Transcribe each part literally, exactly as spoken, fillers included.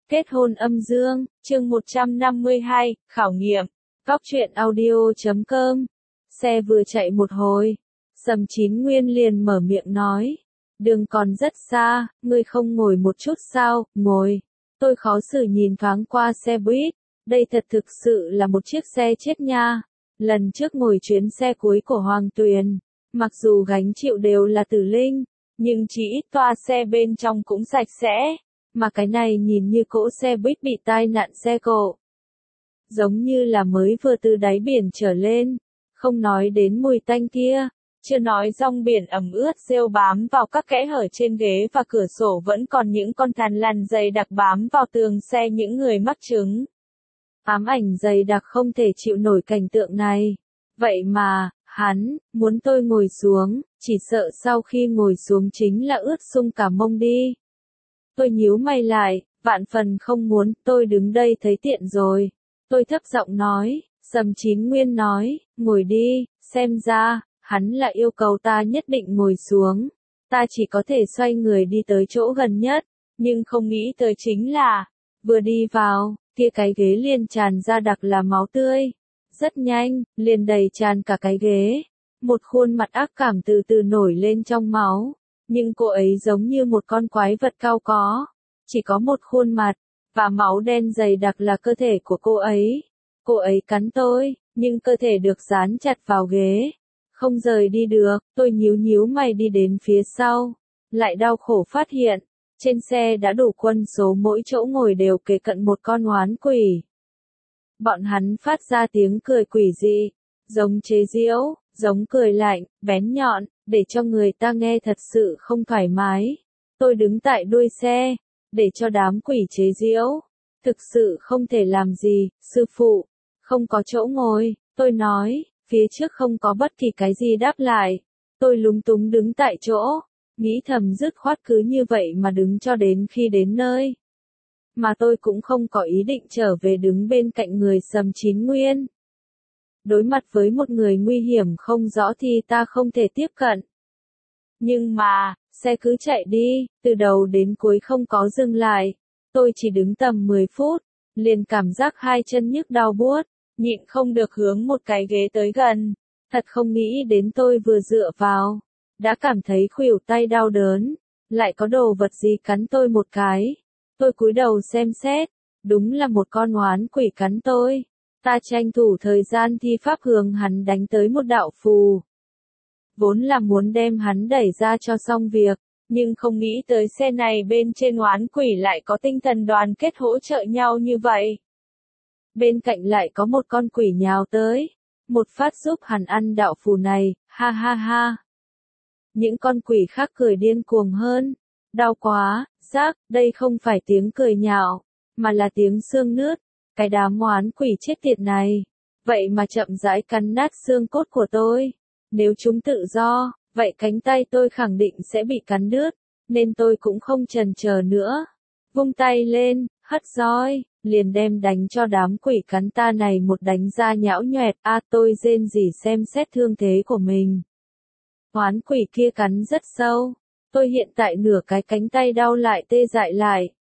Kết hôn âm dương, chương một trăm năm mươi hai, khảo nghiệm. Góc truyện audio chấm com. Xe vừa chạy một hồi, Sầm Chín Nguyên liền mở miệng nói. Đường còn rất xa, ngươi không ngồi một chút sao? Ngồi. Tôi khó xử nhìn thoáng qua xe buýt. Đây thật thực sự là một chiếc xe chết nha. Lần trước ngồi chuyến xe cuối của Hoàng Tuyền, mặc dù gánh chịu đều là Tử Linh, nhưng chỉ ít toa xe bên trong cũng sạch sẽ. Mà cái này nhìn như cỗ xe buýt bị tai nạn xe cộ. Giống như là mới vừa từ đáy biển trở lên. Không nói đến mùi tanh kia. Chưa nói rong biển ẩm ướt rêu bám vào các kẽ hở trên ghế và cửa sổ vẫn còn những con thằn lằn dày đặc bám vào tường xe những người mắc chứng. Ám ảnh dày đặc không thể chịu nổi cảnh tượng này. Vậy mà, hắn, muốn tôi ngồi xuống, chỉ sợ sau khi ngồi xuống chính là ướt sũng cả mông đi. Tôi nhíu mày lại, vạn phần không muốn, tôi đứng đây thấy tiện rồi. Tôi thấp giọng nói, Sầm Chín Nguyên nói, ngồi đi, xem ra, hắn là yêu cầu ta nhất định ngồi xuống. Ta chỉ có thể xoay người đi tới chỗ gần nhất, nhưng không nghĩ tới chính là, vừa đi vào, kia cái ghế liền tràn ra đặc là máu tươi. Rất nhanh, liền đầy tràn cả cái ghế. Một khuôn mặt ác cảm từ từ nổi lên trong máu. Nhưng cô ấy giống như một con quái vật cao có. Chỉ có một khuôn mặt, và máu đen dày đặc là cơ thể của cô ấy. Cô ấy cắn tôi, nhưng cơ thể được dán chặt vào ghế. Không rời đi được, tôi nhíu nhíu mày đi đến phía sau. Lại đau khổ phát hiện, trên xe đã đủ quân số mỗi chỗ ngồi đều kề cận một con oán quỷ. Bọn hắn phát ra tiếng cười quỷ dị, giống chế giễu, giống cười lạnh, bén nhọn, để cho người ta nghe thật sự không thoải mái. Tôi đứng tại đuôi xe, để cho đám quỷ chế giễu. Thực sự không thể làm gì, sư phụ, không có chỗ ngồi, tôi nói, phía trước không có bất kỳ cái gì đáp lại. Tôi lúng túng đứng tại chỗ, nghĩ thầm dứt khoát cứ như vậy mà đứng cho đến khi đến nơi. Mà tôi cũng không có ý định trở về đứng bên cạnh người Sầm Chín Nguyên. Đối mặt với một người nguy hiểm không rõ thì ta không thể tiếp cận. Nhưng mà, xe cứ chạy đi, từ đầu đến cuối không có dừng lại. Tôi chỉ đứng tầm mười phút, liền cảm giác hai chân nhức đau buốt, nhịn không được hướng một cái ghế tới gần. Thật không nghĩ đến tôi vừa dựa vào, đã cảm thấy khuỷu tay đau đớn, lại có đồ vật gì cắn tôi một cái. Tôi cúi đầu xem xét, đúng là một con oán quỷ cắn tôi. Ta tranh thủ thời gian thi pháp hướng hắn đánh tới một đạo phù. Vốn là muốn đem hắn đẩy ra cho xong việc, nhưng không nghĩ tới xe này bên trên oán quỷ lại có tinh thần đoàn kết hỗ trợ nhau như vậy. Bên cạnh lại có một con quỷ nhào tới, một phát giúp hắn ăn đạo phù này, ha ha ha. Những con quỷ khác cười điên cuồng hơn. Đau quá, rác, đây không phải tiếng cười nhạo, mà là tiếng xương nứt. Cái đám oán quỷ chết tiệt này, vậy mà chậm rãi cắn nát xương cốt của tôi. Nếu chúng tự do, vậy cánh tay tôi khẳng định sẽ bị cắn đứt, nên tôi cũng không chần chờ nữa. Vung tay lên, hất roi, liền đem đánh cho đám quỷ cắn ta này một đánh ra nhão nhoẹt. A à, tôi rên rỉ xem xét thương thế của mình. Oán quỷ kia cắn rất sâu. Tôi hiện tại nửa cái cánh tay đau lại tê dại lại.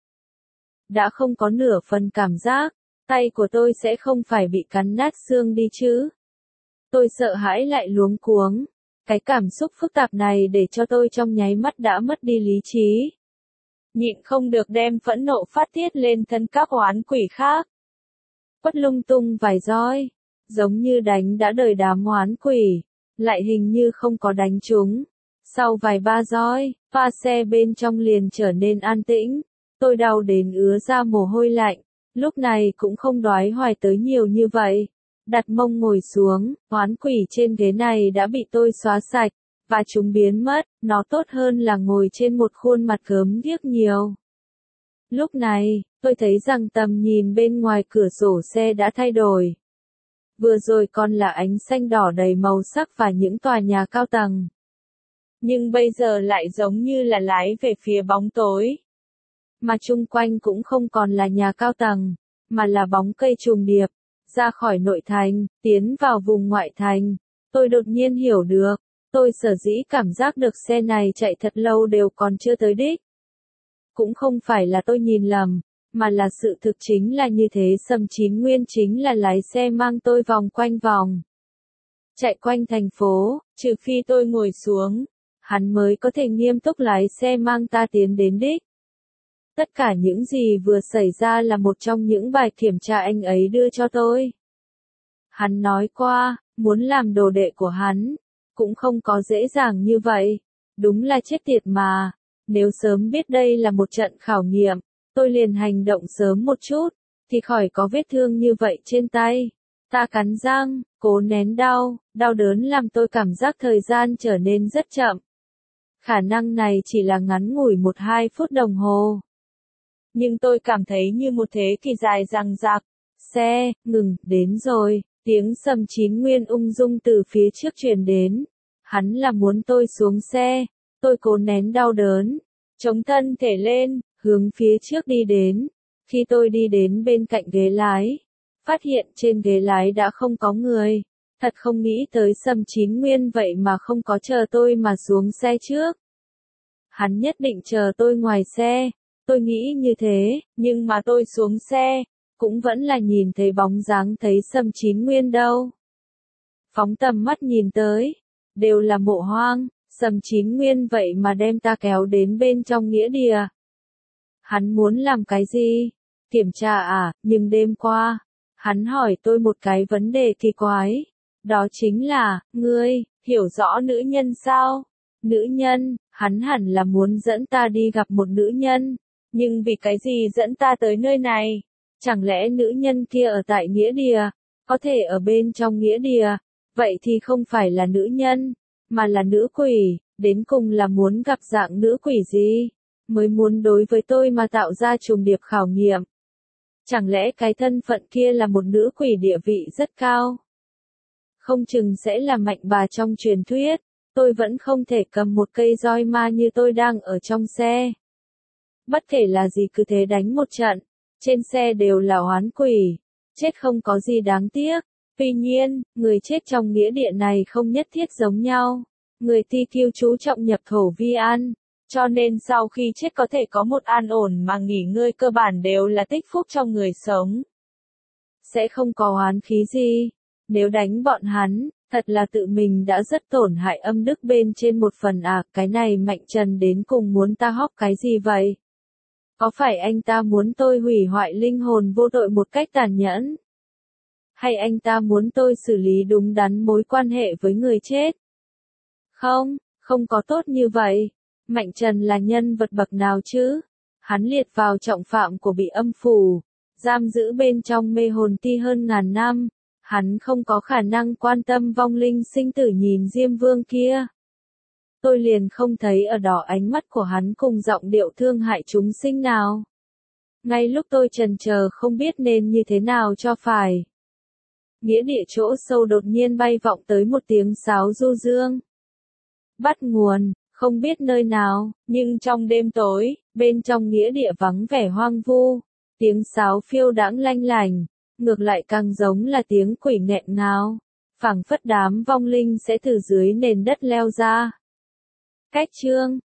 Đã không có nửa phần cảm giác, tay của tôi sẽ không phải bị cắn nát xương đi chứ. Tôi sợ hãi lại luống cuống. Cái cảm xúc phức tạp này để cho tôi trong nháy mắt đã mất đi lý trí. Nhịn không được đem phẫn nộ phát tiết lên thân các oán quỷ khác. Quất lung tung vài roi, giống như đánh đã đời đám oán quỷ, lại hình như không có đánh chúng. Sau vài ba roi, pha xe bên trong liền trở nên an tĩnh. Tôi đau đến ứa ra mồ hôi lạnh, lúc này cũng không đoái hoài tới nhiều như vậy. Đặt mông ngồi xuống, oán quỷ trên ghế này đã bị tôi xóa sạch, và chúng biến mất, nó tốt hơn là ngồi trên một khuôn mặt gớm ghiếc nhiều. Lúc này, tôi thấy rằng tầm nhìn bên ngoài cửa sổ xe đã thay đổi. Vừa rồi còn là ánh xanh đỏ đầy màu sắc và những tòa nhà cao tầng. Nhưng bây giờ lại giống như là lái về phía bóng tối. Mà chung quanh cũng không còn là nhà cao tầng, mà là bóng cây trùng điệp. Ra khỏi nội thành, tiến vào vùng ngoại thành. Tôi đột nhiên hiểu được, tôi sở dĩ cảm giác được xe này chạy thật lâu đều còn chưa tới đích. Cũng không phải là tôi nhìn lầm, mà là sự thực chính là như thế. Sầm Chín Nguyên chính là lái xe mang tôi vòng quanh vòng. Chạy quanh thành phố, trừ phi tôi ngồi xuống, hắn mới có thể nghiêm túc lái xe mang ta tiến đến đích. Tất cả những gì vừa xảy ra là một trong những bài kiểm tra anh ấy đưa cho tôi. Hắn nói qua, muốn làm đồ đệ của hắn, cũng không có dễ dàng như vậy. Đúng là chết tiệt mà. Nếu sớm biết đây là một trận khảo nghiệm, tôi liền hành động sớm một chút, thì khỏi có vết thương như vậy trên tay. Ta cắn răng, cố nén đau, đau đớn làm tôi cảm giác thời gian trở nên rất chậm. Khả năng này chỉ là ngắn ngủi một hai phút đồng hồ. Nhưng tôi cảm thấy như một thế kỷ dài dằng dặc. Xe, ngừng, đến rồi, tiếng Sầm Chín Nguyên ung dung từ phía trước truyền đến. Hắn là muốn tôi xuống xe, tôi cố nén đau đớn, chống thân thể lên, hướng phía trước đi đến. Khi tôi đi đến bên cạnh ghế lái, phát hiện trên ghế lái đã không có người. Thật không nghĩ tới Sầm Chín Nguyên vậy mà không có chờ tôi mà xuống xe trước. Hắn nhất định chờ tôi ngoài xe. Tôi nghĩ như thế, nhưng mà tôi xuống xe, cũng vẫn là nhìn thấy bóng dáng thấy Sầm Chín Nguyên đâu. Phóng tầm mắt nhìn tới, đều là mộ hoang, Sầm Chín Nguyên vậy mà đem ta kéo đến bên trong nghĩa địa. Hắn muốn làm cái gì? Kiểm tra à? Nhưng đêm qua, hắn hỏi tôi một cái vấn đề kỳ quái. Đó chính là, ngươi, hiểu rõ nữ nhân sao? Nữ nhân, hắn hẳn là muốn dẫn ta đi gặp một nữ nhân. Nhưng vì cái gì dẫn ta tới nơi này? Chẳng lẽ nữ nhân kia ở tại nghĩa địa, có thể ở bên trong nghĩa địa, vậy thì không phải là nữ nhân, mà là nữ quỷ, đến cùng là muốn gặp dạng nữ quỷ gì, mới muốn đối với tôi mà tạo ra trùng điệp khảo nghiệm. Chẳng lẽ cái thân phận kia là một nữ quỷ địa vị rất cao? Không chừng sẽ là mạnh bà trong truyền thuyết, tôi vẫn không thể cầm một cây roi ma như tôi đang ở trong xe. Bất kể là gì cứ thế đánh một trận, trên xe đều là oán quỷ, chết không có gì đáng tiếc. Tuy nhiên, người chết trong nghĩa địa này không nhất thiết giống nhau. Người ti kiêu chú trọng nhập thổ vi an, cho nên sau khi chết có thể có một an ổn mà nghỉ ngơi cơ bản đều là tích phúc trong người sống. Sẽ không có oán khí gì. Nếu đánh bọn hắn, thật là tự mình đã rất tổn hại âm đức bên trên một phần à, cái này Mạnh Trần đến cùng muốn ta hóc cái gì vậy? Có phải anh ta muốn tôi hủy hoại linh hồn vô tội một cách tàn nhẫn? Hay anh ta muốn tôi xử lý đúng đắn mối quan hệ với người chết? Không, không có tốt như vậy. Mạnh Trần là nhân vật bậc nào chứ? Hắn liệt vào trọng phạm của bị âm phủ, giam giữ bên trong mê hồn ti hơn ngàn năm. Hắn không có khả năng quan tâm vong linh sinh tử nhìn Diêm Vương kia. Tôi liền không thấy ở đó ánh mắt của hắn cùng giọng điệu thương hại chúng sinh nào. Ngay lúc tôi chần chờ không biết nên như thế nào cho phải. Nghĩa địa chỗ sâu đột nhiên bay vọng tới một tiếng sáo du dương. Bắt nguồn, không biết nơi nào, nhưng trong đêm tối, bên trong nghĩa địa vắng vẻ hoang vu, tiếng sáo phiêu đãng lanh lành, ngược lại càng giống là tiếng quỷ nghẹn ngào, phảng phất đám vong linh sẽ từ dưới nền đất leo ra. Cách chương